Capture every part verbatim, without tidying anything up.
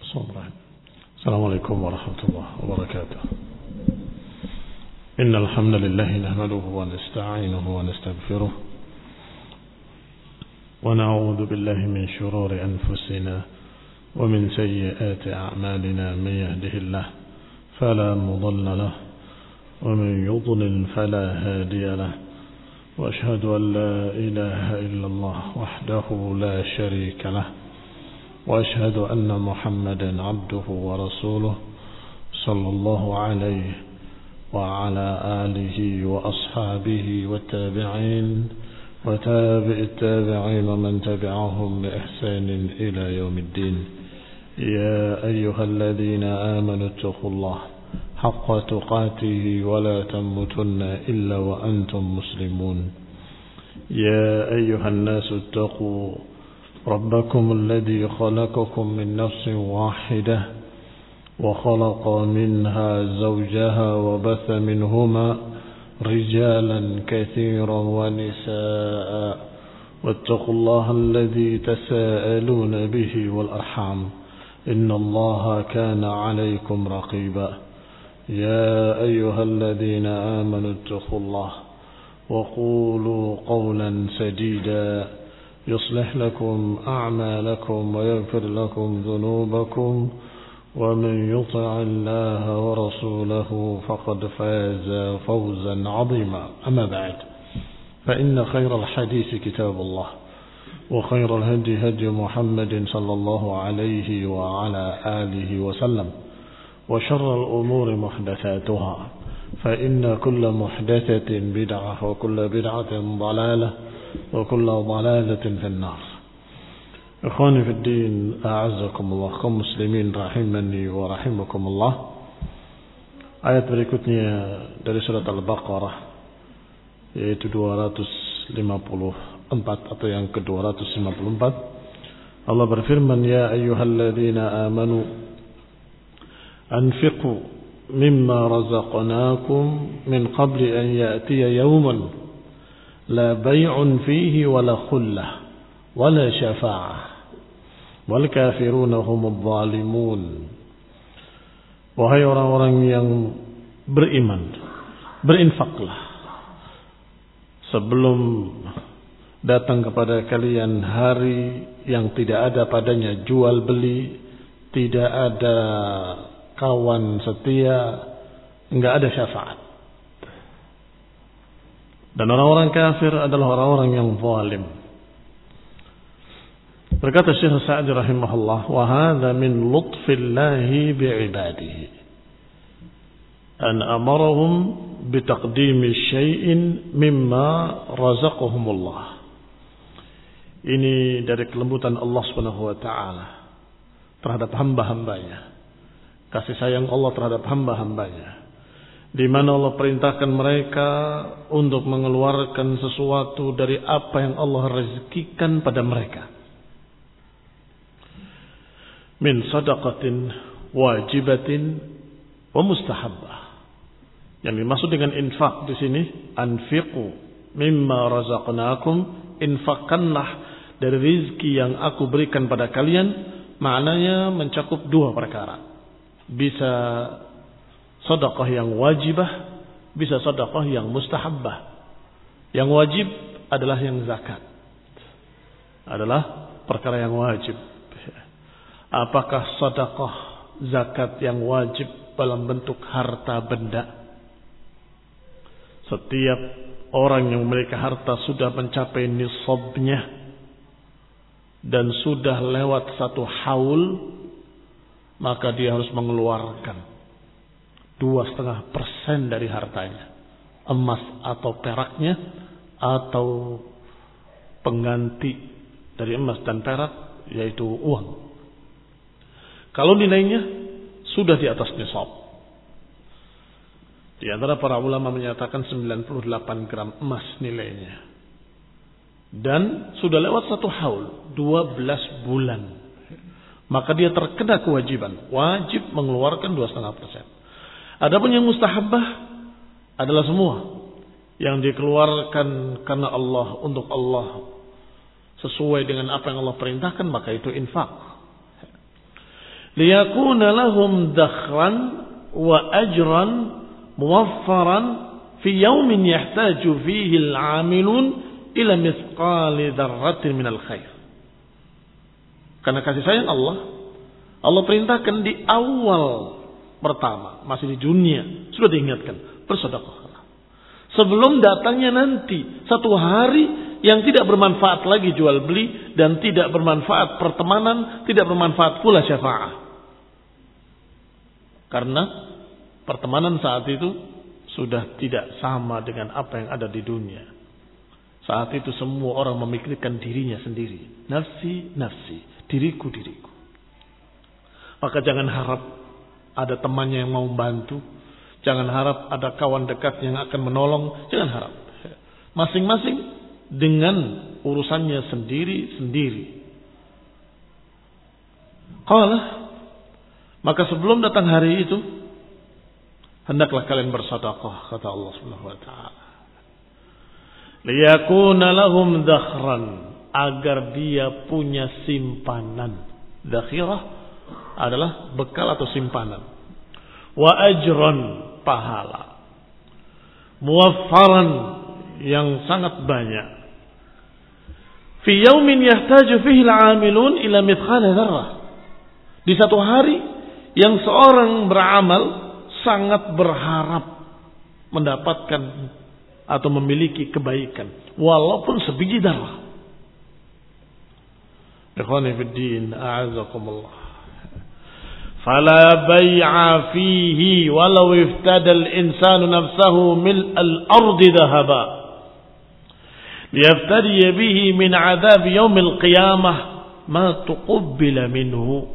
السلام عليكم ورحمة الله وبركاته. إن الحمد لله نحمده ونستعينه ونستغفره ونعوذ بالله من شرور أنفسنا ومن سيئات أعمالنا. من يهده الله فلا مضل له ومن يضلل فلا هادي له، وأشهد أن لا إله إلا الله وحده لا شريك له، وأشهد أن محمدا عبده ورسوله صلى الله عليه وعلى آله وأصحابه والتابعين وتابع التابعين ومن تبعهم بإحسان إلى يوم الدين. يا أيها الذين آمنوا اتقوا الله حق تقاته ولا تموتن إلا وأنتم مسلمون. يا أيها الناس اتقوا ربكم الذي خلقكم من نفس واحدة وخلق منها زوجها وبث منهما رجالا كثيرا ونساء، واتقوا الله الذي تساءلون به والأرحام إن الله كان عليكم رقيبا. يا أيها الذين آمنوا اتقوا الله وقولوا قولا سديدا يصلح لكم أعمالكم ويغفر لكم ذنوبكم، ومن يطع الله ورسوله فقد فاز فوزا عظيما. أما بعد، فإن خير الحديث كتاب الله، وخير الهدي هدي محمد صلى الله عليه وعلى آله وسلم، وشر الأمور محدثاتها، فإن كل محدثة بدعة وكل بدعة ضلالة وكل ضلالة في النار. Ikhwani fi din, a'azzakumullah, kaum muslimin rahimani wa rahimakumullah. Ayat berikutnya dari surat Al-Baqarah, yaitu dua ratus lima puluh empat atau yang ke dua ratus lima puluh empat. Allah berfirman, ya ayyuhalladzina amanu anfiqu mimma razaqnakum min qabli an ya'tiya yawman la bay'un fihi wala khullah wala syafa'ah wal kafiruna humudz zalimun. Wahai orang-orang yang beriman, berinfaklah sebelum datang kepada kalian hari yang tidak ada padanya jual beli, tidak ada kawan setia, enggak ada syafaat. Dan orang-orang kafir adalah orang-orang yang zalim. Berkata Syekh Sa'di rahimahullah, wa hadza min lutfillahi bi'ibadihi an amarahum bitaqdimi syai'in mimma razaqahumullah. Ini dari kelembutan Allah Subhanahu wa taala terhadap hamba-hambanya. Kasih sayang Allah terhadap hamba-hambanya, di mana Allah perintahkan mereka untuk mengeluarkan sesuatu dari apa yang Allah rezekikan pada mereka. Min sadaqatin wajibatin wa mustahabbah. Yang dimaksud dengan infak di sini, anfiqu mimma razaqnakum, infakkanlah dari rizki yang aku berikan pada kalian. Maknanya mencakup dua perkara. Bisa sedekah yang wajibah, bisa sedekah yang mustahabbah. Yang wajib adalah yang zakat, adalah perkara yang wajib. Apakah sedekah zakat yang wajib dalam bentuk harta benda? Setiap orang yang memiliki harta sudah mencapai nisabnya dan sudah lewat satu haul, maka dia harus mengeluarkan dua setengah persen dari hartanya, emas atau peraknya, atau pengganti dari emas dan perak, yaitu uang. Kalau nilainya sudah di atas nisab, di antara para ulama menyatakan sembilan puluh delapan gram emas nilainya, dan sudah lewat satu haul, dua belas bulan, maka dia terkena kewajiban, wajib mengeluarkan dua setengah persen. Adapun yang mustahabbah adalah semua yang dikeluarkan karena Allah, untuk Allah, sesuai dengan apa yang Allah perintahkan, maka itu infak. liyakuna lahum dakhran wa ajran muwaffaran fi yawmin yahtaju fihi al-'amilun ila mithqali dzarratin minal khair. Karena kasih sayang Allah, Allah perintahkan di awal pertama, masih di dunia, sudah diingatkan, bersedekahlah. Sebelum datangnya nanti satu hari yang tidak bermanfaat lagi jual beli dan tidak bermanfaat pertemanan, tidak bermanfaat pula syafaat. Karena pertemanan saat itu sudah tidak sama dengan apa yang ada di dunia. Saat itu semua orang memikirkan dirinya sendiri. Nafsi, nafsi. Diriku, diriku. Maka jangan harap ada temannya yang mau membantu. Jangan harap ada kawan dekat yang akan menolong. Jangan harap. Masing-masing dengan urusannya sendiri-sendiri. Qala, maka sebelum datang hari itu, hendaklah kalian bersedekah, kata Allah Subhanahu wa taala. Liyakuna lahum dakhran, agar dia punya simpanan. Dakhirah adalah bekal atau simpanan. Wa ajran, pahala. Muwaffaran, yang sangat banyak. Fi yaumin yahtaju fihi al-'amilun ila mithqal dzarrah. Di satu hari yang seorang beramal sangat berharap mendapatkan atau memiliki kebaikan walaupun sebiji darah. Ikhwani fid din, a'azakumullah. Fala bai'a fihi walau iftada al-insanu nafsahu mil al-ardi dhahaba liyaftadi bihi min 'adzab yaum al-qiyamah ma tuqabbala minhu.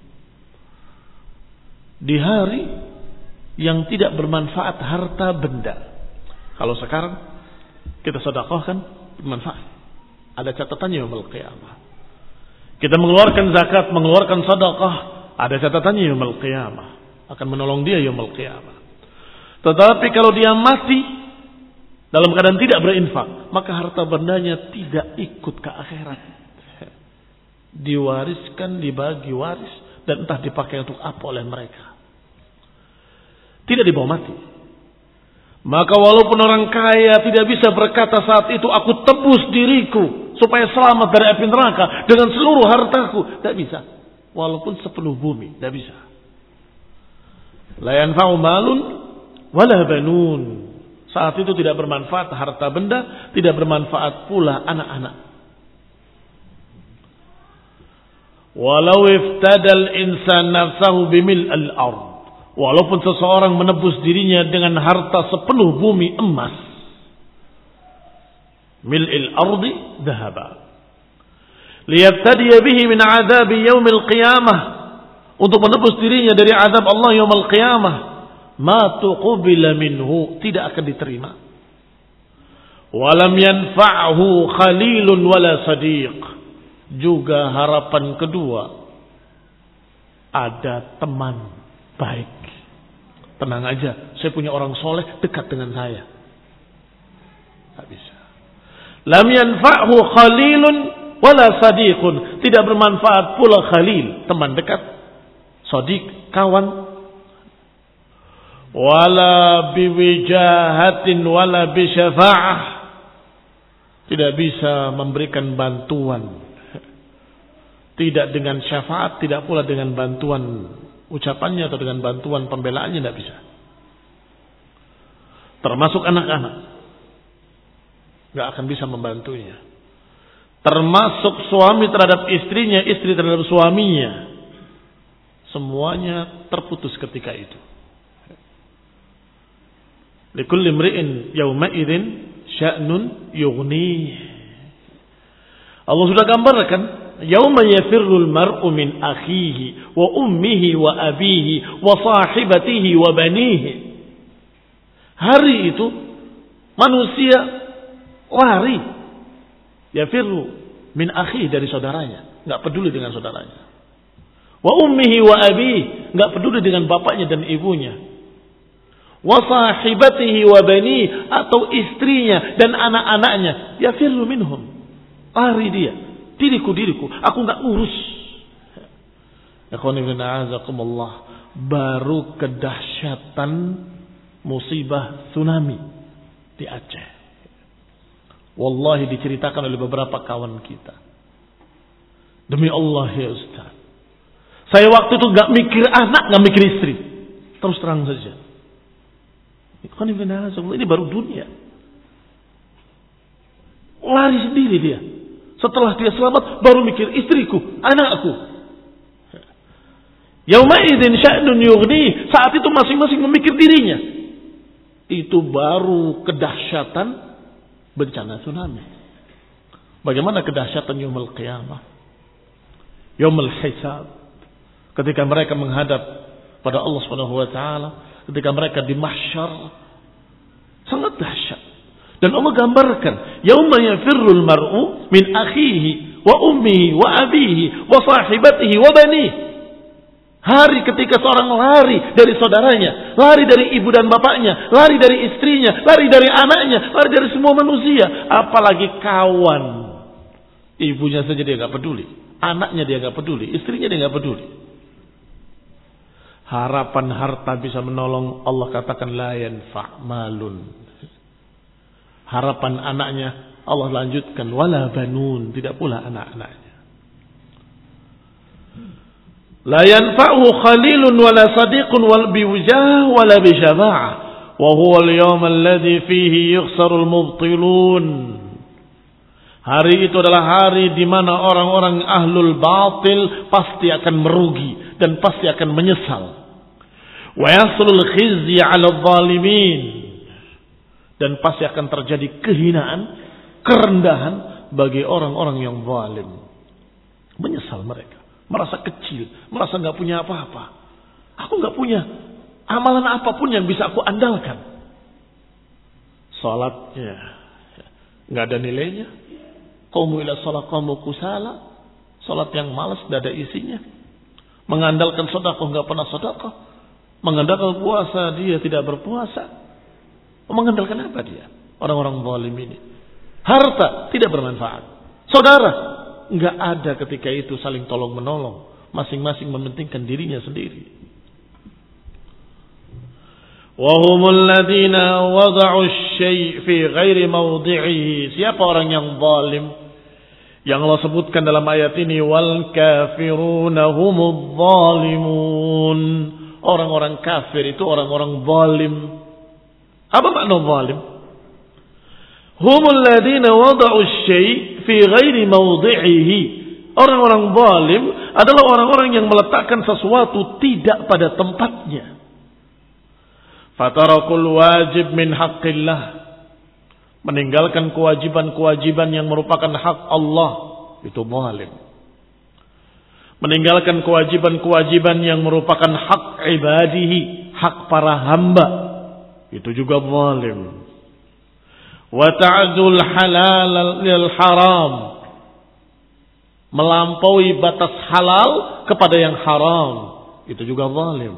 Di hari yang tidak bermanfaat harta benda. Kalau sekarang kita sedekahkan bermanfaat. Ada catatannya yaumul qiyamah. Kita mengeluarkan zakat, mengeluarkan sedekah, ada catatannya yaumul qiyamah. Akan menolong dia yaumul qiyamah. Tetapi kalau dia mati dalam keadaan tidak berinfak, maka harta bendanya tidak ikut ke akhirat. Diwariskan, dibagi waris, dan entah dipakai untuk apa oleh mereka. Tidak dibawa mati. Maka walaupun orang kaya tidak bisa berkata saat itu, aku tebus diriku supaya selamat dari api neraka dengan seluruh hartaku. Tidak bisa. Walaupun sepenuh bumi. Tidak bisa. La yanfa'u malun wala banun. Saat itu tidak bermanfaat harta benda, tidak bermanfaat pula anak-anak. Walau iftadal insan nafsahu bimil al-ard. Walaupun seseorang menebus dirinya dengan harta sepenuh bumi emas. Mil'il ardi dhahaba. Liyaftadiya bihi min adabi yaumil qiyamah. Untuk menebus dirinya dari azab Allah yaumil qiyamah. Ma tuqubila minhu. Tidak akan diterima. Walam yanfa'hu khalilun wala sadiq. Juga harapan kedua. Ada teman baik. Tenang aja, saya punya orang soleh dekat dengan saya. Tak bisa. Lam yanfa'hu khalilun wala sadiqun. Tidak bermanfaat pula khalil, teman dekat. Sadiq, kawan. Wala biwijahatin wala bisyafa'ah. Tidak bisa memberikan bantuan. Tidak dengan syafaat, tidak pula dengan bantuan ucapannya atau dengan bantuan pembelaannya, tidak bisa. Termasuk anak-anak, nggak akan bisa membantunya. Termasuk suami terhadap istrinya, istri terhadap suaminya, semuanya terputus ketika itu. Likulli imri'in yawma idzin sya'nun yughnih. Allah sudah gambarkan. Yauma yafirrul mar'u min akhihi wa ummihi wa abihi wa sahibatihi wa banihi. Hari itu manusia lari. Yafirru min akhihi, dari saudaranya, enggak peduli dengan saudaranya. Wa ummihi wa abihi, enggak peduli dengan bapaknya dan ibunya. Wa sahibatihi wa banihi, atau istrinya dan anak-anaknya. Yafirru minhum. Lari dia. Diriku, diriku, aku nggak ngurus. Baru kedahsyatan musibah tsunami di Aceh. Wallahi diceritakan oleh beberapa kawan kita. Demi Allah ya Ustaz, saya waktu itu gak mikir anak, gak mikir istri. Terus terang saja. Ini baru dunia. Lari sendiri dia. Setelah dia selamat baru mikir istriku, anakku. Yauma'idzin sya'nun yughni. Saat itu masing-masing memikir dirinya. Itu baru kedahsyatan bencana tsunami. Bagaimana kedahsyatan yaumul qiyamah? Yaumul hisab. Ketika mereka menghadap pada Allah Subhanahu wa taala, ketika mereka di mahsyar, sangat dahsyat. Dan Allah gambarkan, yauma yafirrul mar'u min akhihi wa ummihi wa abihi wa sahibatihi wa banihi. Hari ketika seorang lari dari saudaranya, lari dari ibu dan bapaknya, lari dari istrinya, lari dari anaknya, lari dari semua manusia, apalagi kawan. Ibunya saja dia enggak peduli, anaknya dia enggak peduli, istrinya dia enggak peduli. Harapan harta bisa menolong, Allah katakan la yanfa' malun. Harapan anaknya Allah lanjutkan wala banun, tidak pula anak-anaknya. La yanfa'u khalilun wala sadiqun wal biwujah wala bisyafa'ah wa huwa al-yawm alladhi fihi yukhsarul mubtilun. Hari itu adalah hari di mana orang-orang ahlul batil pasti akan merugi dan pasti akan menyesal. Wa yaslul khizyi 'ala adh-dhalimin, dan pasti akan terjadi kehinaan, kerendahan bagi orang-orang yang zalim. Menyesal mereka, merasa kecil, merasa enggak punya apa-apa. Aku enggak punya amalan apapun yang bisa aku andalkan. Salatnya enggak ada nilainya. Qamu ila shalah qamu kusala. Salat yang malas, enggak ada isinya. Mengandalkan sedekah enggak pernah sedekah. Mengandalkan puasa dia tidak berpuasa. Mengandalkan apa dia? Orang-orang zalim ini. Harta tidak bermanfaat. Saudara enggak ada ketika itu saling tolong menolong. Masing-masing mementingkan dirinya sendiri. Wahumul ladzina wada'u asy-syai' fi ghairi mawdi'ihi. Siapa orang yang zalim? Yang Allah sebutkan dalam ayat ini, wal kafiruna humudz zalimun. Orang-orang kafir itu orang-orang zalim. Apa makna zalim? Humul ladzina wada'u asy-syai' fi ghairi mawdi'ihi. Orang-orang zalim adalah orang-orang yang meletakkan sesuatu tidak pada tempatnya. Fatarakul wajib min haqqillah. Meninggalkan kewajiban-kewajiban yang merupakan hak Allah, itu zalim. Meninggalkan kewajiban-kewajiban yang merupakan hak ibadihi, hak para hamba, itu juga zalim. Wa ta'dul halal lil haram. Melampaui batas halal kepada yang haram, itu juga zalim.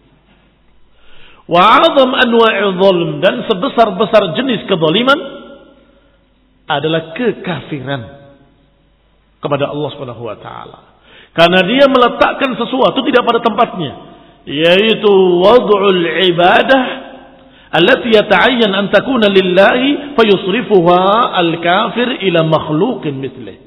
Wa 'azam anwa'i dzulm, dan sebesar-besar jenis kezaliman adalah kekafiran kepada Allah Subhanahu wa taala. Karena dia meletakkan sesuatu tidak pada tempatnya, yaitu wad'ul ibadah allati yata'ayyan an takuna lillahi fayusrifuha al-kafir ila makhluqin mithlih.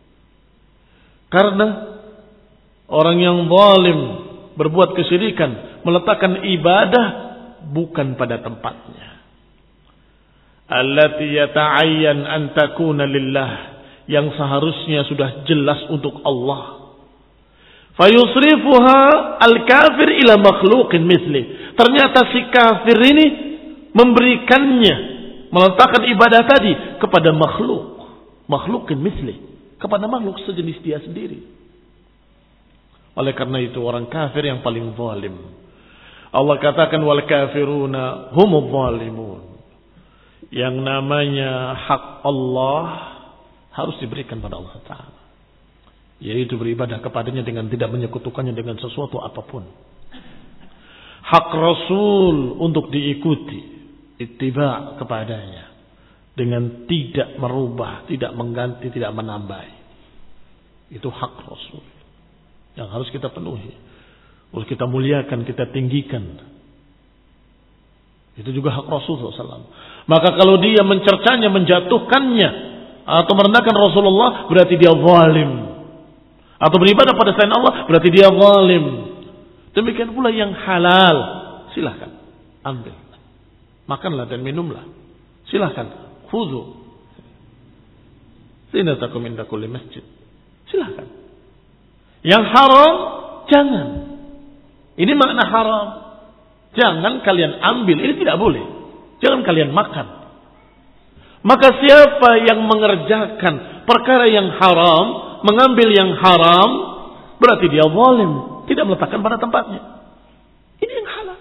Karena orang yang zalim berbuat kesyirikan, meletakkan ibadah bukan pada tempatnya. Allati yata'ayyan an takuna lillah, yang seharusnya sudah jelas untuk Allah. Fayusrifuha al-kafir ila makhluqin mithli. Ternyata si kafir ini memberikannya, meletakkan ibadah tadi kepada makhluk, makhluqin mithli, kepada makhluk sejenis dia sendiri. Oleh karena itu orang kafir yang paling zalim. Allah katakan wal kafiruna humudz zalimun. Yang namanya hak Allah harus diberikan pada Allah Ta'ala, yaitu beribadah kepadanya dengan tidak menyekutukannya dengan sesuatu apapun. Hak Rasul untuk diikuti, ittiba kepadanya dengan tidak merubah, tidak mengganti, tidak menambah. Itu hak Rasul. yang harus kita penuhi. Harus kita muliakan, kita tinggikan. Itu juga hak Rasulullah shallallahu alaihi wasallam. Maka kalau dia mencercanya, menjatuhkannya, atau merendahkan Rasulullah, berarti dia zalim. Atau beribadah pada selain Allah, berarti dia zalim. Demikian pula yang halal, silahkan ambil, makanlah dan minumlah, silahkan. Khudhu zinatakum inda kulli masjid, silahkan. Yang haram jangan. Ini makna haram. Jangan kalian ambil, ini tidak boleh. Jangan kalian makan. Maka siapa yang mengerjakan perkara yang haram, mengambil yang haram, berarti dia zalim, tidak meletakkan pada tempatnya. Ini yang halal.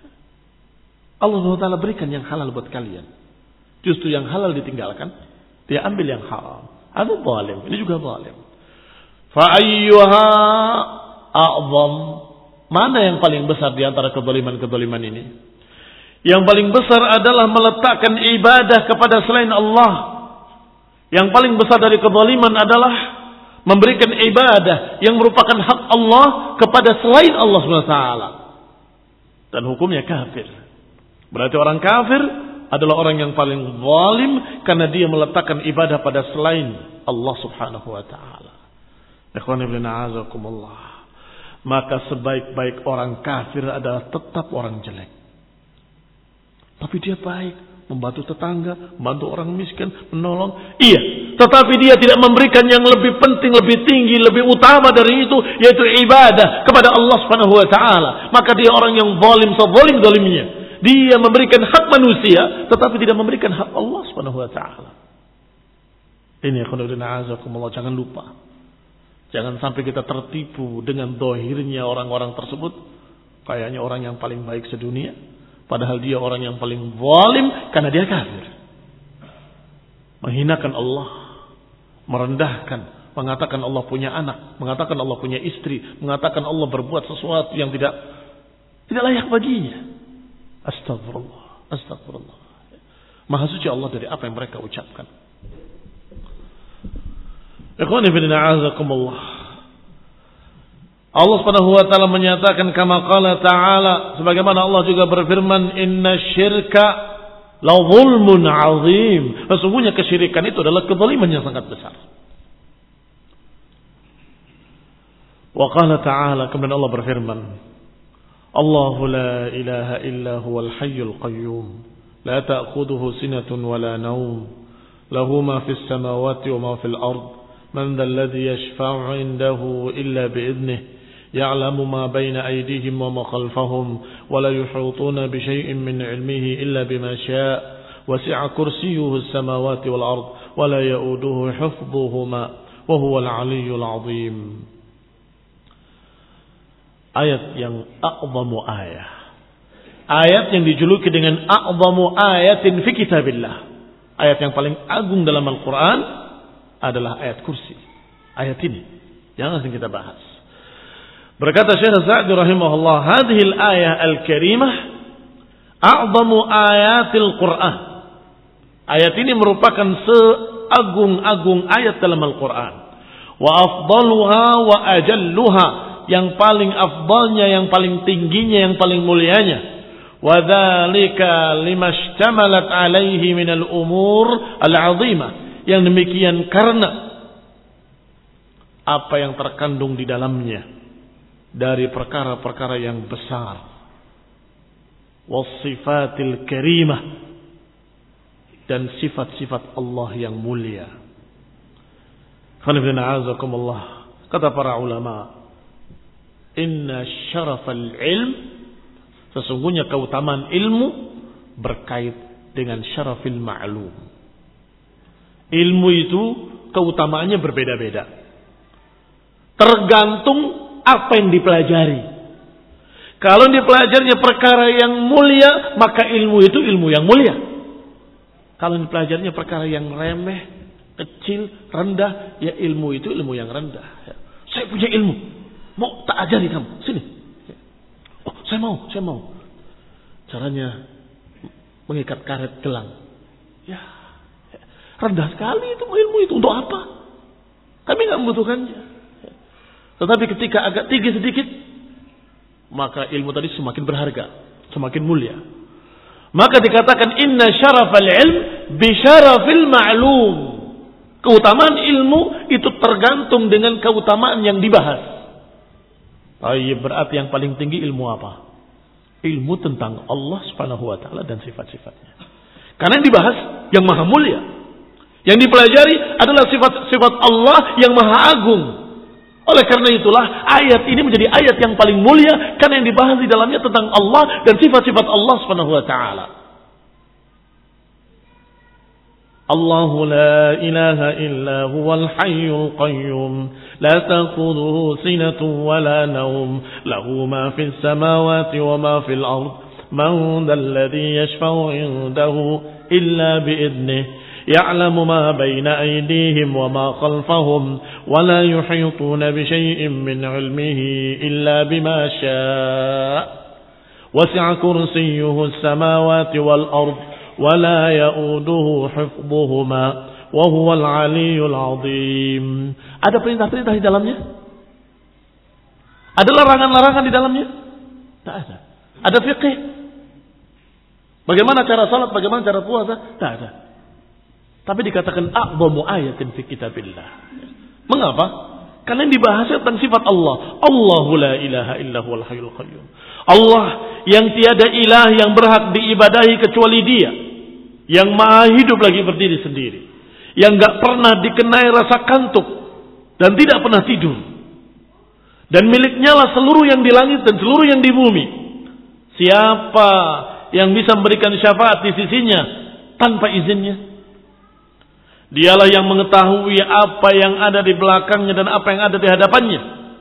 Allah subhanahu wa taala berikan yang halal buat kalian. Justru yang halal ditinggalkan, dia ambil yang haram. Itu zalim, ini juga zalim. Fa ayyuha a'zam? Mana yang paling besar di antara kezaliman-kezaliman ini? Yang paling besar adalah meletakkan ibadah kepada selain Allah. Yang paling besar dari kezaliman adalah memberikan ibadah yang merupakan hak Allah kepada selain Allah subhanahu wa taala. Dan hukumnya kafir. Berarti orang kafir adalah orang yang paling zalim karena dia meletakkan ibadah pada selain Allah subhanahu wa ta'ala. Ikhwan ibn a'azakumullah. Maka sebaik-baik orang kafir adalah tetap orang jelek. Tapi dia baik, membantu tetangga, membantu orang miskin, menolong. Iya, tetapi dia tidak memberikan yang lebih penting, lebih tinggi, lebih utama dari itu, yaitu ibadah kepada Allah subhanahu wa ta'ala. Maka dia orang yang zalim, sezalim-zalimnya. Dia memberikan hak manusia, tetapi tidak memberikan hak Allah subhanahu wa ta'ala. Ini ikhwan a'azakumullah, jangan lupa. Jangan sampai kita tertipu dengan dohirnya orang-orang tersebut. Kayaknya orang yang paling baik sedunia. Padahal dia orang yang paling zalim karena dia kafir. Menghinakan Allah. Merendahkan. Mengatakan Allah punya anak. Mengatakan Allah punya istri. Mengatakan Allah berbuat sesuatu yang tidak tidak layak baginya. Astagfirullah. Astagfirullah. Maha suci Allah dari apa yang mereka ucapkan. Ikhwani fillah a'azakumullah. Allah Subhanahu wa taala menyatakan kama qala ta'ala, sebagaimana Allah juga berfirman, inna syirka la zulmun 'azim. Sesungguhnya kesyirikan itu adalah kezaliman yang sangat besar. Wa qala ta'ala, kemudian Allah berfirman, Allahu la ilaha illa huwal hayyul qayyum, la ta'khudhuhu sinatun wa la nawm, lahu ma fis samawati wa ma fil ard. من ذا الذي يشفع عنده إلا بإذنه يعلم ما بين أيديهم وما خلفهم ولا يحيطون بشيء من علمه إلا بما شاء وسع كرسيه السماوات والأرض ولا يؤوده حفظهما وهو العلي العظيم. Ayat yang a'zamu ayah, ayat yang dijuluki dengan a'zamu ayatin fi kitabillah, ayat yang paling agung dalam Al-Quran adalah ayat kursi. Ayat ini yang akan kita bahas. Berkata Syekh Sa'di rahimahullah, hadhil ayah al-karimah a'zamu ayatil Qur'an. Ayat ini merupakan seagung-agung ayat dalam Al-Quran. Wa afdaluha wa ajalluha, yang paling afdalnya, yang paling tingginya, yang paling mulianya. Wa dzalika limashtamalat alaihi minal umur al-'azimah. Yang demikian karena apa yang terkandung di dalamnya dari perkara-perkara yang besar, wasifatil karimah, dan sifat-sifat Allah yang mulia. Kata para ulama, inna syarafal ilm, sesungguhnya keutamaan ilmu berkait dengan syarafil ma'lum. Ilmu itu keutamaannya berbeda-beda. Tergantung apa yang dipelajari. Kalau dipelajarinya perkara yang mulia, maka ilmu itu ilmu yang mulia. Kalau dipelajarinya perkara yang remeh, kecil, rendah, ya ilmu itu ilmu yang rendah. Saya punya ilmu, mau tak ajari kamu, sini. Oh, saya mau, saya mau. Caranya mengikat karet gelang. Ya, rendah sekali itu ilmu itu. Untuk apa? Kami nggak membutuhkannya. Tetapi ketika agak tinggi sedikit, maka ilmu tadi semakin berharga, semakin mulia. Maka dikatakan inna syarafal ilm bi syarafil ma'lum. Keutamaan ilmu itu tergantung dengan keutamaan yang dibahas. Baik, berarti yang paling tinggi ilmu apa? Ilmu tentang Allah Subhanahu wa taala dan sifat-sifatnya. Karena yang dibahas yang maha mulia. Yang dipelajari adalah sifat-sifat Allah yang maha agung. Oleh karena itulah ayat ini menjadi ayat yang paling mulia karena yang dibahas di dalamnya tentang Allah dan sifat-sifat Allah Subhanahu wa taala. Allahu la ilaha illa huwal hayyul qayyum la ta'khudhuhu sinatun wa la nawm lahu ma fis samawati wa ma fil ard man dhal ladzi yashfa'u 'indahu illa bi idnihi يعلم ما بين أيديهم وما خلفهم ولا يحيطون بشيء من علمه إلا بما شاء وسع كرسيه السماوات والأرض ولا يؤوده حفظهما وهو العلي العظيم. Ada perintah-perintah di dalamnya? Ada larangan-larangan di dalamnya? Tak ada. Ada fiqh? Bagaimana cara salat, bagaimana cara puasa? Tak ada. Tapi dikatakan a'zamu ayatin fi kitabillah. Mengapa? Karena yang dibahas tentang sifat Allah. Allahu la ilaha illa huwal hayyul qayyum. Allah yang tiada ilah yang berhak diibadahi kecuali Dia. Yang maha hidup lagi berdiri sendiri. Yang enggak pernah dikenai rasa kantuk dan tidak pernah tidur. Dan miliknya lah seluruh yang di langit dan seluruh yang di bumi. Siapa yang bisa memberikan syafaat di sisinya tanpa izinnya? Dialah yang mengetahui apa yang ada di belakangnya dan apa yang ada di hadapannya.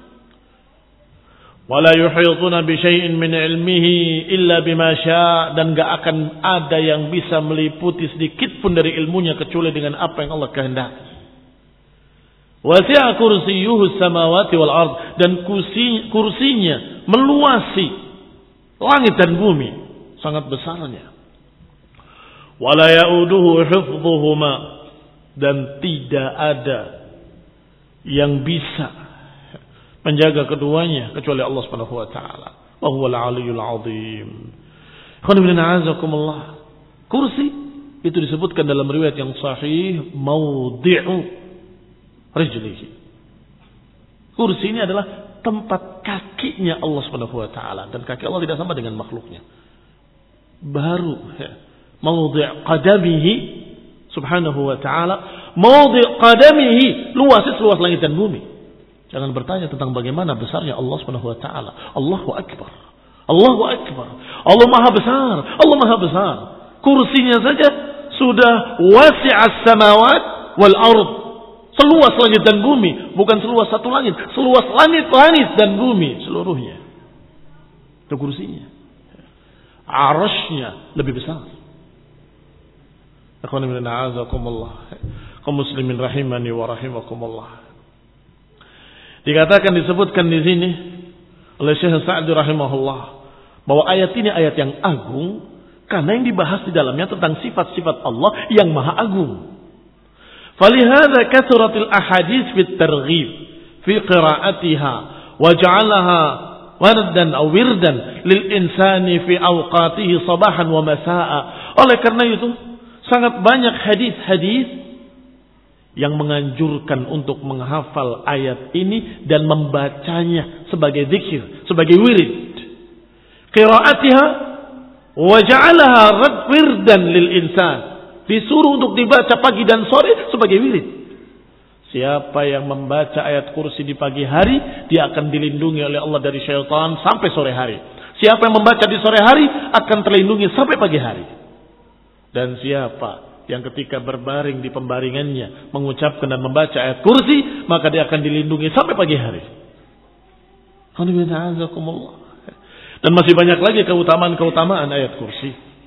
Wala yuhituna bi syai'in min ilmihi illa bima syaa, dan enggak akan ada yang bisa meliputi sedikit pun dari ilmunya kecuali dengan apa yang Allah kehendaki. Wasi'a kursiyyuhu samawati wal ard, dan kursi, kursinya meluasi langit dan bumi, sangat besarnya. Wala ya'uduhu hifdhuhuma, dan tidak ada yang bisa menjaga keduanya kecuali Allah Subhanahu wa taala. Wa huwal aliyyul azim. Kursi itu disebutkan dalam riwayat yang sahih maudhi'u rijlihi. Kursi ini adalah tempat kakinya Allah Subhanahu wa taala, dan kaki Allah tidak sama dengan makhluknya. Baru ya, maudhi' qadamihi Subhanahu wa ta'ala, maudhi' qadamihi, luas seluas langit dan bumi. Jangan bertanya tentang bagaimana besarnya Allah Subhanahu wa ta'ala. Allahu akbar. Allahu akbar. Allah Maha besar. Allah Maha besar. Kursinya saja sudah wasi'as samawat wal ard. Seluas langit dan bumi, bukan seluas satu langit, seluas langit-langit dan bumi seluruhnya. Itu kursinya. Arasy-nya lebih besar. Akhwan min a'azakumullah, kaum muslimin rahimani wa rahimakumullah. Dikatakan, disebutkan di sini oleh Syekh Sa'di rahimahullah bahwa ayat ini ayat yang agung karena yang dibahas di dalamnya tentang sifat-sifat Allah yang maha agung. Falihadza kathratil ahadits fit targhib fi qira'atiha wa ja'alaha wardan aw wirdan lil insani fi awqatihi sabahan wa masaa'a. Oleh karena itu sangat banyak hadis-hadis yang menganjurkan untuk menghafal ayat ini dan membacanya sebagai zikir, sebagai wirid. Qira'atiha wa ja'alaha wirdan lil insan. Disuruh untuk dibaca pagi dan sore sebagai wirid. Siapa yang membaca ayat kursi di pagi hari, dia akan dilindungi oleh Allah dari syaitan sampai sore hari. Siapa yang membaca di sore hari akan terlindungi sampai pagi hari. Dan siapa yang ketika berbaring di pembaringannya mengucapkan dan membaca ayat kursi, maka dia akan dilindungi sampai pagi hari. Dan masih banyak lagi keutamaan-keutamaan ayat kursi.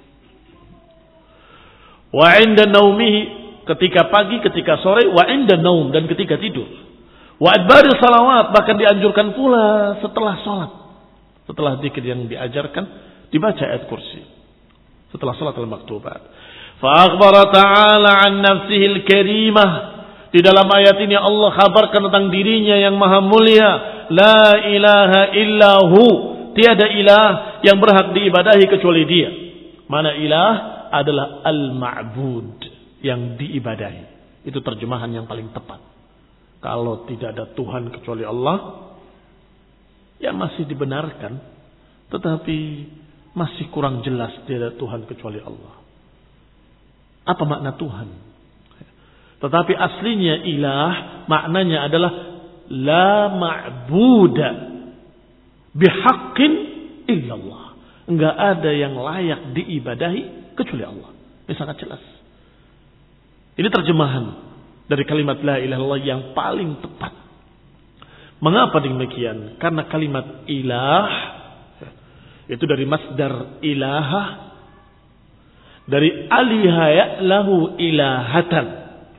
Wa 'inda naumihi, ketika pagi, ketika sore, wa 'inda naum, dan ketika tidur. Wa adbari salawat, bahkan dianjurkan pula setelah salat. Setelah zikir yang diajarkan, dibaca ayat kursi. Setelah salat al-maktubat. Fa akhbara ta'ala 'an nafsihi al-karimah. Di dalam ayat ini Allah kabarkan tentang dirinya yang maha mulia. la ilaha illahu, tiada ilah yang berhak diibadahi kecuali Dia. Mana ilah adalah al-ma'bud, yang diibadahi. Itu terjemahan yang paling tepat. Kalau tidak ada Tuhan kecuali Allah, ya masih dibenarkan, tetapi masih kurang jelas tiada Tuhan kecuali Allah. Apa makna Tuhan? Tetapi aslinya ilah maknanya adalah la ma'buda bihaqqin illallah. Enggak ada yang layak diibadahi kecuali Allah. Ini sangat jelas. Ini terjemahan dari kalimat la ilaha illallah yang paling tepat. Mengapa demikian? Karena kalimat ilah itu dari masdar ilaha, dari aliha ya'lahu ilahatan,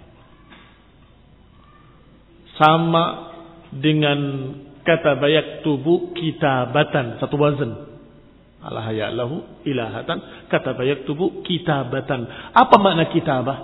sama dengan kata bayak tubuh kitabatan, satu wazan. Aliha ya'lahu ilahatan, kata bayak tubuh kitabatan. Apa makna kitabah?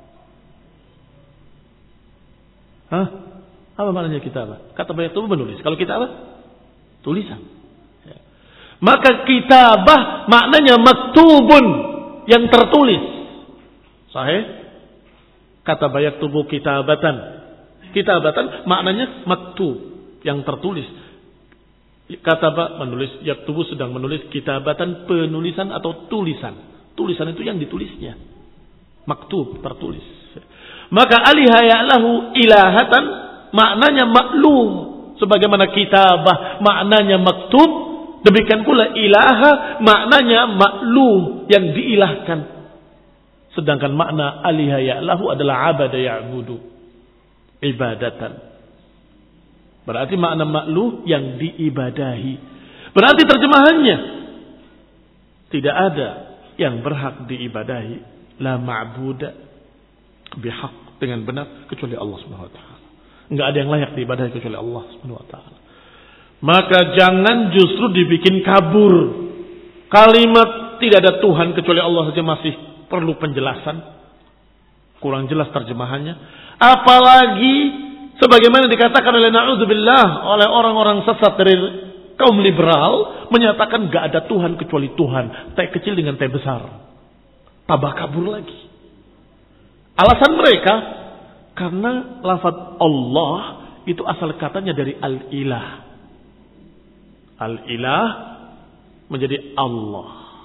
Hah? Apa maknanya kitabah? Kata bayak tubuh menulis. Kalau kitabah tulisan. Ya. Maka kitabah maknanya maktubun, yang tertulis. Sahih? Kata bayak tubuh kitabatan. Kitabatan maknanya maktub, yang tertulis. Kata ba menulis, yaktubu sedang menulis, kitabatan penulisan atau tulisan. Tulisan itu yang ditulisnya. Maktub, tertulis. Maka aliha ya'lahu ilahatan maknanya maklum, sebagaimana kitabah maknanya maktub, demikian pula ilaha maknanya maklum, yang diilahkan. Sedangkan makna aliha ya'lahu adalah abada ya'budu, ibadatan. Berarti makna maklum yang diibadahi. Berarti terjemahannya tidak ada yang berhak diibadahi, la ma'buda bihaq, dengan benar kecuali Allah Subhanahu wa taala. Enggak ada yang layak diibadahi kecuali Allah Subhanahu wa taala. Maka jangan justru dibikin kabur. Kalimat tidak ada Tuhan kecuali Allah saja masih perlu penjelasan. Kurang jelas terjemahannya. Apalagi sebagaimana dikatakan oleh na'udzubillah, oleh orang-orang sesat dari kaum liberal, menyatakan enggak ada Tuhan kecuali Tuhan. T kecil dengan T besar. Tambah kabur lagi. Alasan mereka, karena lafaz Allah itu asal katanya dari al-ilah. Al-ilah menjadi Allah.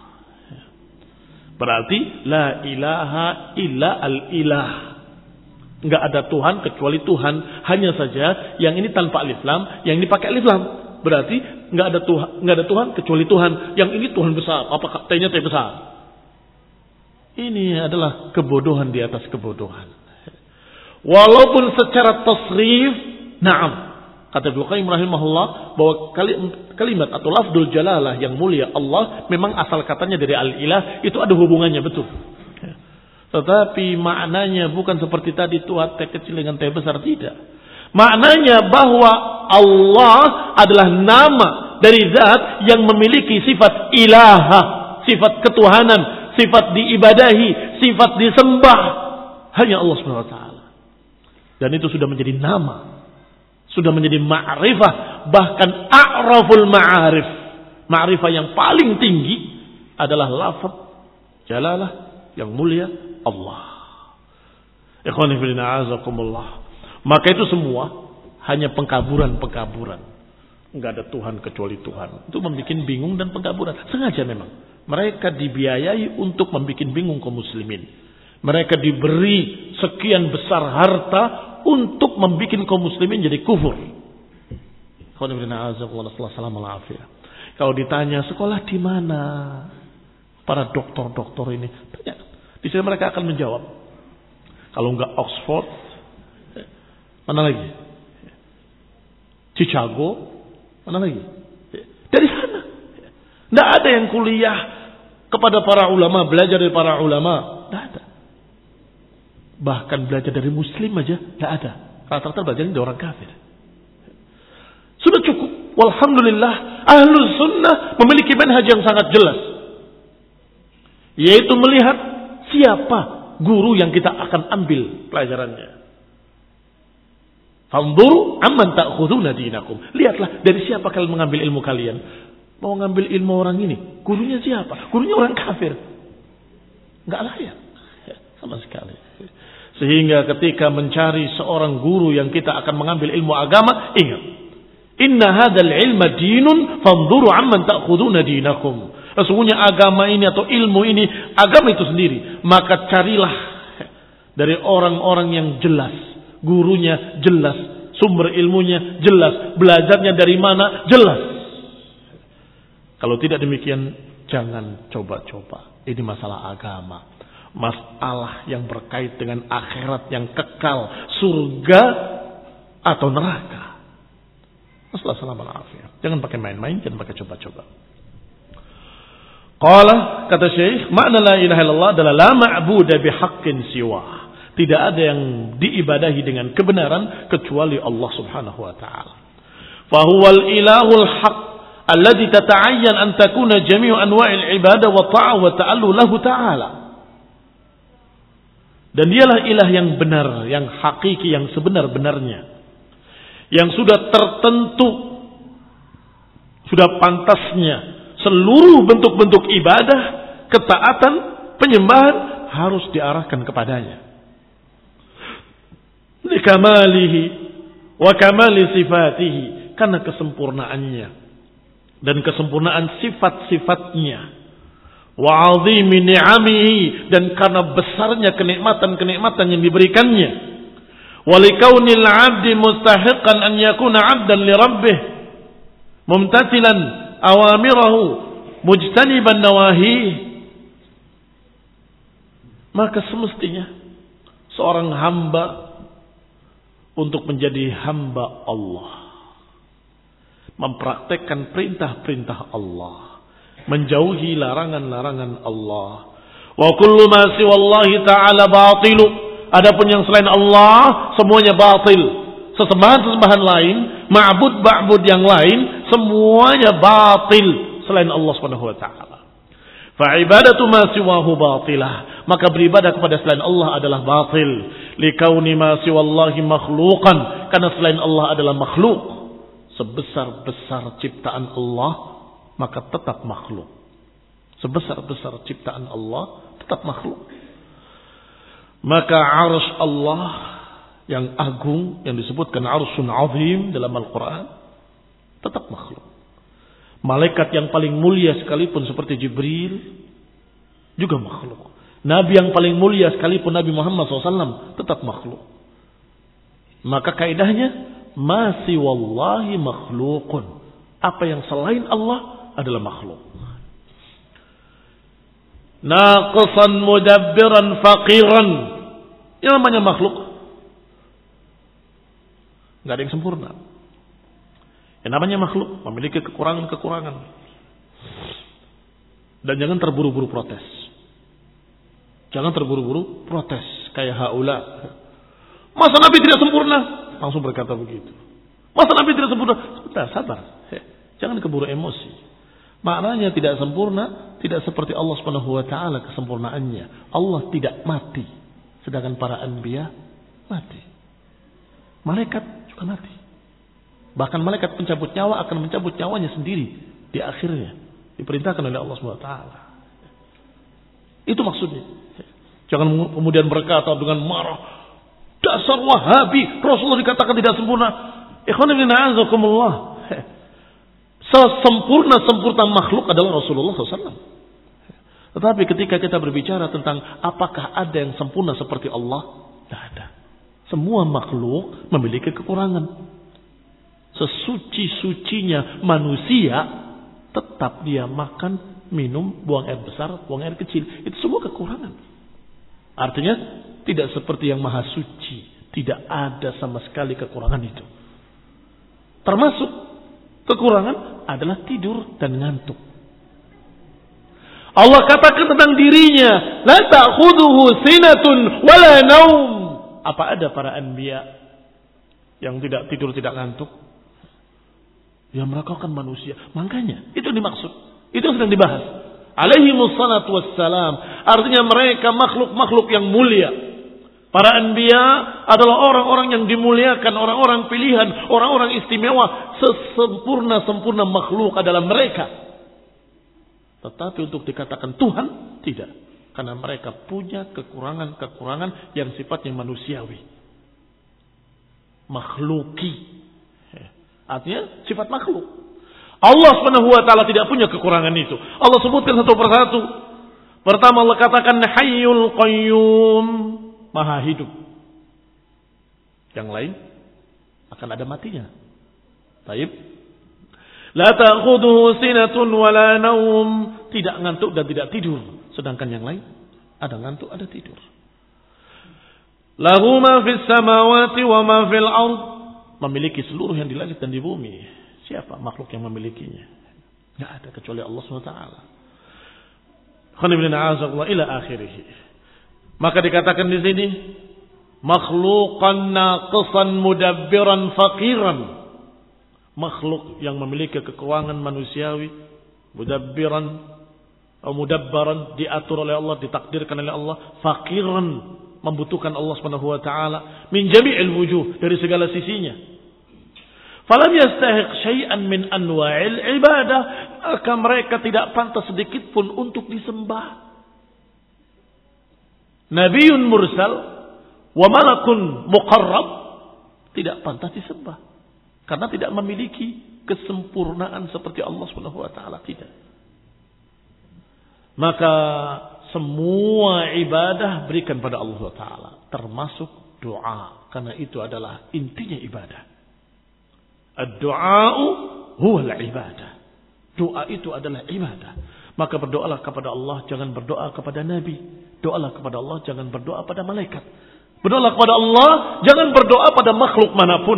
Berarti la ilaha illa al-ilah. Enggak ada Tuhan kecuali Tuhan. Hanya saja yang ini tanpa alif lam, yang ini pakai alif lam. Berarti enggak ada Tuhan, enggak ada Tuhan kecuali Tuhan. Yang ini Tuhan besar. Apa T-nya T besar? Ini adalah kebodohan di atas kebodohan. Walaupun secara tasrif, na'am. Kata Ibnu Qayyim rahimahullah bahwa kalimat atau lafzul jalalah yang mulia Allah memang asal katanya dari al-ilah, itu ada hubungannya, betul. Tetapi maknanya bukan seperti tadi Tuhan T kecil dengan T besar, tidak. Maknanya bahwa Allah adalah nama dari zat yang memiliki sifat ilaha, sifat ketuhanan, sifat diibadahi, sifat disembah, hanya Allah Subhanahu wa taala. Dan itu sudah menjadi nama, sudah menjadi ma'rifah, bahkan a'raful ma'arif. Ma'rifah yang paling tinggi adalah lafaz jalalah yang mulia Allah. Ikhwani fillah azakumullah. Maka itu semua hanya pengkaburan-pengkaburan. Enggak ada Tuhan kecuali Tuhan. Itu membuat bingung dan pengkaburan. Sengaja memang. Mereka dibiayai untuk membuat bingung kaum muslimin. Mereka diberi sekian besar harta untuk membuat kaum muslimin jadi kufur. Kalau ditanya sekolah di mana para doktor-doktor ini, tanya. Di sini mereka akan menjawab. Kalau enggak Oxford, mana lagi? Chicago, mana lagi? Dari sana. Tidak ada yang kuliah kepada para ulama, belajar dari para ulama. Tidak ada. Bahkan belajar dari muslim aja tidak ada. Rata-rata belajar dari orang kafir. Sudah cukup. Walhamdulillah, ahlus sunnah memiliki manhaj yang sangat jelas. Yaitu melihat siapa guru yang kita akan ambil pelajarannya. Fanzuru amman ta'khuduna dinakum. Lihatlah dari siapa kalian mengambil ilmu kalian. Mau ngambil ilmu orang ini, gurunya siapa? Gurunya orang kafir. Enggak layak sama sekali. Sehingga ketika mencari seorang guru yang kita akan mengambil ilmu agama, ingat, inna hadzal ilma dinun fanzuru amman ta'khuduna dinakum. Sesungguhnya agama ini atau ilmu ini, agama itu sendiri, maka carilah dari orang-orang yang jelas, gurunya jelas, sumber ilmunya jelas, belajarnya dari mana jelas. Kalau tidak demikian, jangan coba-coba. Ini masalah agama. Masalah yang berkait dengan akhirat yang kekal, surga atau neraka. Masalah salam al-afiyah. Jangan pakai main-main, jangan pakai coba-coba. Qala, kata Syekh, makna la ilaha illallah adalah la ma'buda bihaqqin siwa. Tidak ada yang diibadahi dengan kebenaran kecuali Allah Subhanahu wa taala. Fa huwal ilahul haqq alladhi tata'ayyan an takuna jami'u anwa'il ibadah wa ta'ah wa ta'allu lahu ta'ala. Dan dialah ilah yang benar, yang hakiki, yang sebenar-benarnya. Yang sudah tertentu, sudah pantasnya seluruh bentuk-bentuk ibadah, ketaatan, penyembahan harus diarahkan kepadanya. Likamalihi wa kamali sifatihi, karena kesempurnaannya dan kesempurnaan sifat-sifatnya. Wa 'azimi ni'amihi, dan karena besarnya kenikmatan-kenikmatan yang diberikannya. Wa likaunil 'abdi mustahiqan an yakuna 'abdan li rabbih mumtathilan awamirahu mujtaniban nawahihi. Maka semestinya seorang hamba untuk menjadi hamba Allah, mempraktekkan perintah-perintah Allah, menjauhi larangan-larangan Allah. Wa kullu ma siwallahi ta'ala batilu. Adapun yang selain Allah semuanya batil. Sesembahan-sesembahan lain, ma'bud-ma'bud yang lain semuanya batil selain Allah Subhanahu wa taala. Fa ibadatu ma siwahu batilah. Maka beribadah kepada selain Allah adalah batil. Likauni ma siwallahi makhluqan, karena selain Allah adalah makhluk. Sebesar-besar ciptaan Allah, maka tetap makhluk. Sebesar-besar ciptaan Allah, tetap makhluk. Maka arsy Allah yang agung, yang disebutkan arsyun azim dalam Al-Quran, tetap makhluk. Malaikat yang paling mulia sekalipun seperti Jibril, juga makhluk. Nabi yang paling mulia sekalipun Nabi Muhammad shallallahu alaihi wasallam, tetap makhluk. Maka kaidahnya, masih wallahi makhlukun. Apa yang selain Allah adalah makhluk. Naqisan mudabbiran faqiran. Yang namanya makhluk, nggak ada yang sempurna. Yang namanya makhluk memiliki kekurangan-kekurangan. Dan jangan terburu-buru protes. Jangan terburu-buru protes kayak haula. Masa Nabi tidak sempurna? Langsung berkata begitu. Masa Nabi tidak sempurna? Sebentar, sabar. Jangan keburu emosi. Maknanya tidak sempurna, tidak seperti Allah Subhanahu wa taala kesempurnaannya. Allah tidak mati, sedangkan para anbiya mati. Malaikat juga mati. Bahkan malaikat pencabut nyawa akan mencabut nyawanya sendiri di akhirnya, diperintahkan oleh Allah Subhanahu wa taala. Itu maksudnya. Jangan kemudian berkata dengan marah, dasar Wahabi, Rasulullah dikatakan tidak sempurna. Ikhwan fillah, a'azakumullah. Sesempurna-sempurna makhluk adalah Rasulullah shallallahu alaihi wasallam. Tetapi ketika kita berbicara tentang apakah ada yang sempurna seperti Allah, tidak ada. Semua makhluk memiliki kekurangan. Sesuci-sucinya manusia, tetap dia makan, minum, buang air besar, buang air kecil. Itu semua kekurangan. Artinya tidak seperti yang maha suci. Tidak ada sama sekali kekurangan itu. Termasuk kekurangan adalah tidur dan ngantuk. Allah katakan tentang dirinya, la ta'khudhuhu sinatun wala naum. Apa ada para anbiya yang tidak tidur, tidak ngantuk? Ya, mereka kan manusia. Makanya itu dimaksud. Itu yang sedang dibahas. Alaihi wassalatu wassalam. Artinya mereka makhluk-makhluk yang mulia. Para anbiya adalah orang-orang yang dimuliakan, orang-orang pilihan, orang-orang istimewa. Sesempurna-sempurna makhluk adalah mereka. Tetapi untuk dikatakan Tuhan, tidak. Karena mereka punya kekurangan-kekurangan yang sifatnya manusiawi. Makhluki. Artinya sifat makhluk. Allah subhanahu wa ta'ala tidak punya kekurangan itu. Allah sebutkan satu persatu. Pertama Allah katakan Hayyul Qayyum. Maha hidup. Yang lain akan ada matinya. Baik. La ta'khudhuhu sinatun wala naum. Tidak ngantuk dan tidak tidur. Sedangkan yang lain ada ngantuk, ada tidur. Lahu ma fis samawati wa ma fil ard. Memiliki seluruh yang di langit dan di bumi. Siapa makhluk yang memilikinya? Tidak ada kecuali Allah subhanahu wa taala. Khanibina ila akhirih. Maka dikatakan di sini makhluqan naqisan mudabbiran faqiran. Makhluk yang memiliki kekurangan manusiawi, mudabbiran atau mudabbaran, diatur oleh Allah, ditakdirkan oleh Allah, faqiran, membutuhkan Allah Subhanahu wa taala min jami'il wujuh, dari segala sisinya. Falam yastahiq syai'an min anwa'il ibadah, maka mereka tidak pantas sedikit pun untuk disembah. Nabiun mursal wa malakun muqarrab tidak pantas disembah karena tidak memiliki kesempurnaan seperti Allah Subhanahu wa taala, tidak. Maka semua ibadah berikan pada Allah taala, termasuk doa, karena itu adalah intinya ibadah. Ad-du'a'u huwa al-ibadah. Doa itu adalah ibadah. Maka berdoalah kepada Allah, jangan berdoa kepada nabi. Doalah kepada Allah, jangan berdoa pada malaikat. Berdoalah kepada Allah, jangan berdoa pada makhluk manapun.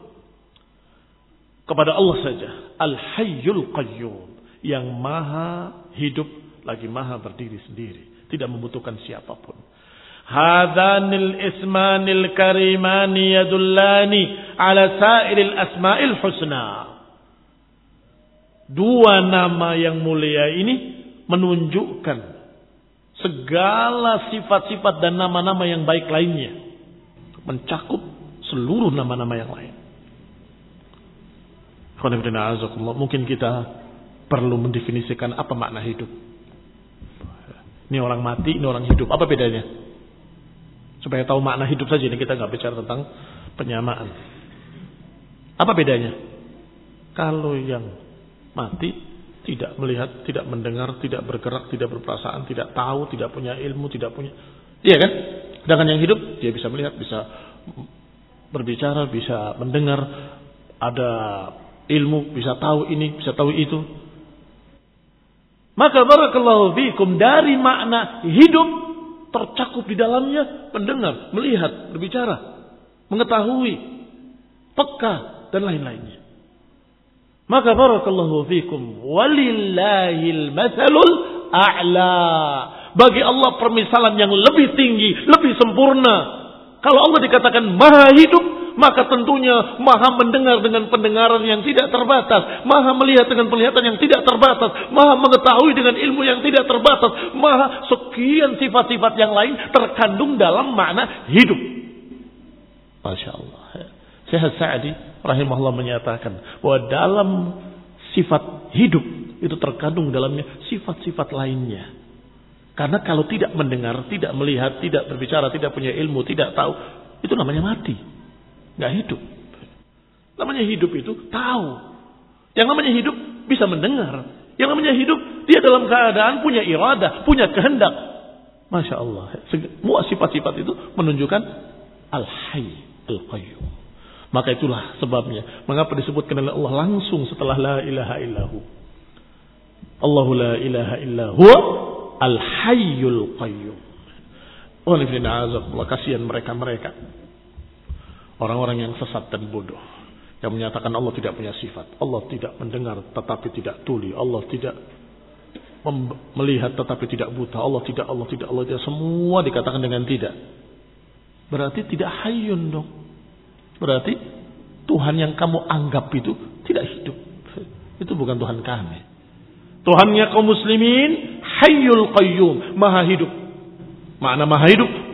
Kepada Allah saja. Al-Hayyul Qayyum, yang maha hidup lagi maha berdiri sendiri, tidak membutuhkan siapapun. Hadanil ismanil karimani yadullani ala sairil asma'il husna. Dua nama yang mulia ini menunjukkan segala sifat-sifat dan nama-nama yang baik lainnya, mencakup seluruh nama-nama yang lain. Mungkin kita perlu mendefinisikan apa makna hidup. Ini orang mati, ini orang hidup. Apa bedanya? Supaya tahu makna hidup saja, ini kita nggak bicara tentang penyamaan. Apa bedanya? Kalau yang mati tidak melihat, tidak mendengar, tidak bergerak, tidak berperasaan, tidak tahu, tidak punya ilmu, tidak punya, iya kan? Sedangkan yang hidup dia bisa melihat, bisa berbicara, bisa mendengar, ada ilmu, bisa tahu ini, bisa tahu itu. Maka barakallahu fikum, dari makna hidup tercakup di dalamnya mendengar, melihat, berbicara, mengetahui, peka dan lain-lainnya. Maka barakallahu fikum, walillahil matsalul a'la. Bagi Allah permisalan yang lebih tinggi, lebih sempurna. Kalau Allah dikatakan maha hidup, maka tentunya maha mendengar dengan pendengaran yang tidak terbatas, maha melihat dengan penglihatan yang tidak terbatas, maha mengetahui dengan ilmu yang tidak terbatas, maha sekian sifat-sifat yang lain terkandung dalam makna hidup. Masya Allah. Syekh Sa'di rahimahullah menyatakan bahwa dalam sifat hidup itu terkandung dalamnya sifat-sifat lainnya. Karena kalau tidak mendengar, tidak melihat, tidak berbicara, tidak punya ilmu, tidak tahu, itu namanya mati. Nggak hidup. Namanya hidup itu tahu. Yang namanya hidup bisa mendengar. Yang namanya hidup dia dalam keadaan punya iradah, punya kehendak. Masya Allah. Semua sifat-sifat itu menunjukkan Al-Hayy Al-Qayyum. Maka itulah sebabnya mengapa disebutkan oleh Allah langsung setelah la ilaha illahu. Allahu la ilaha illahu Al-Hayyul Qayyum. Wallahu kasihan mereka-mereka, orang-orang yang sesat dan bodoh, yang menyatakan Allah tidak punya sifat, Allah tidak mendengar tetapi tidak tuli, Allah tidak melihat tetapi tidak buta, Allah tidak, Allah tidak, Allah tidak, semua dikatakan dengan tidak. Berarti tidak hayyun dong. Berarti Tuhan yang kamu anggap itu tidak hidup. Itu bukan Tuhan kami. Tuhannya kaum muslimin Hayyul Qayyum, maha hidup. Makna maha hidup,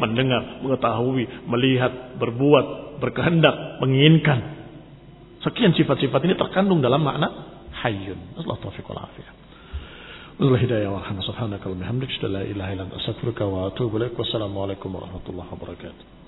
mendengar, mengetahui, melihat, berbuat, berkehendak, menginginkan. Sekian sifat-sifat ini terkandung dalam makna hayyun. Allah taufiq wal afiyah. Wallahi hidayah wa rahmah subhanaka wa bihamdika la ilaha illa anta astaghfiruka wa atubu ilaik. Wassalamualaikum warahmatullahi wabarakatuh.